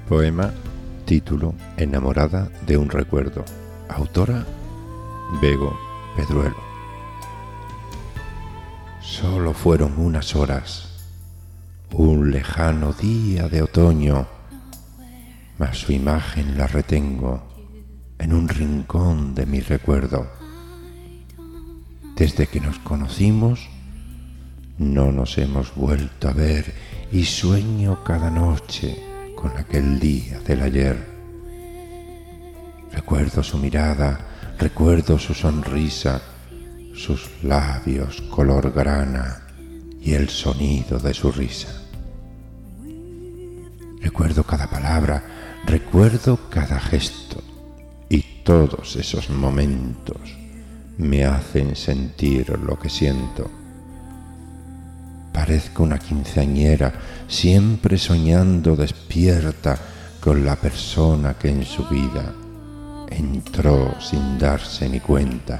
Poema, título: Enamorada de un recuerdo. Autora: Bego Pedruelo. Solo fueron unas horas, un lejano día de otoño, mas su imagen la retengo en un rincón de mi recuerdo. Desde que nos conocimos, no nos hemos vuelto a ver y sueño cada noche con aquel día del ayer. Recuerdo su mirada, recuerdo su sonrisa, sus labios color grana y el sonido de su risa. Recuerdo cada palabra, recuerdo cada gesto, y todos esos momentos me hacen sentir lo que siento. Parezco una quinceañera, siempre soñando despierta con la persona que en su vida entró sin darse ni cuenta.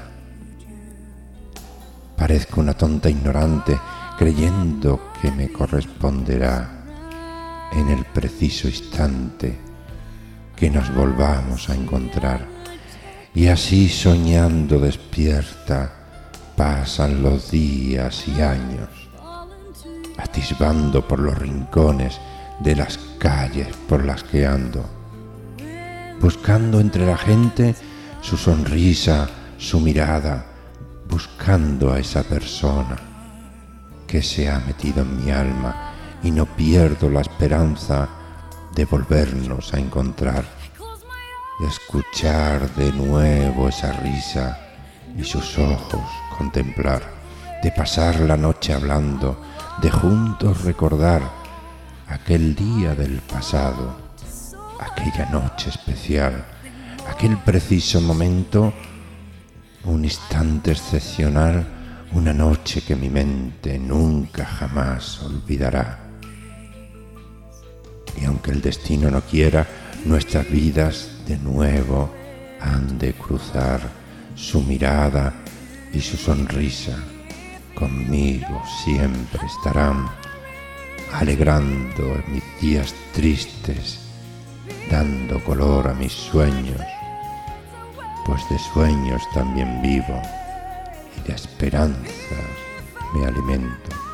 Parezco una tonta ignorante, creyendo que me corresponderá en el preciso instante que nos volvamos a encontrar. Y así soñando despierta pasan los días y años, atisbando por los rincones de las calles por las que ando, buscando entre la gente su sonrisa, su mirada, buscando a esa persona que se ha metido en mi alma, y no pierdo la esperanza de volvernos a encontrar, de escuchar de nuevo esa risa y sus ojos contemplar, de pasar la noche hablando, de juntos recordar aquel día del pasado, aquella noche especial, aquel preciso momento, un instante excepcional, una noche que mi mente nunca jamás olvidará. Y aunque el destino no quiera, nuestras vidas de nuevo han de cruzar. Su mirada y su sonrisa conmigo siempre estarán, alegrando mis días tristes, dando color a mis sueños, pues de sueños también vivo y de esperanzas me alimento.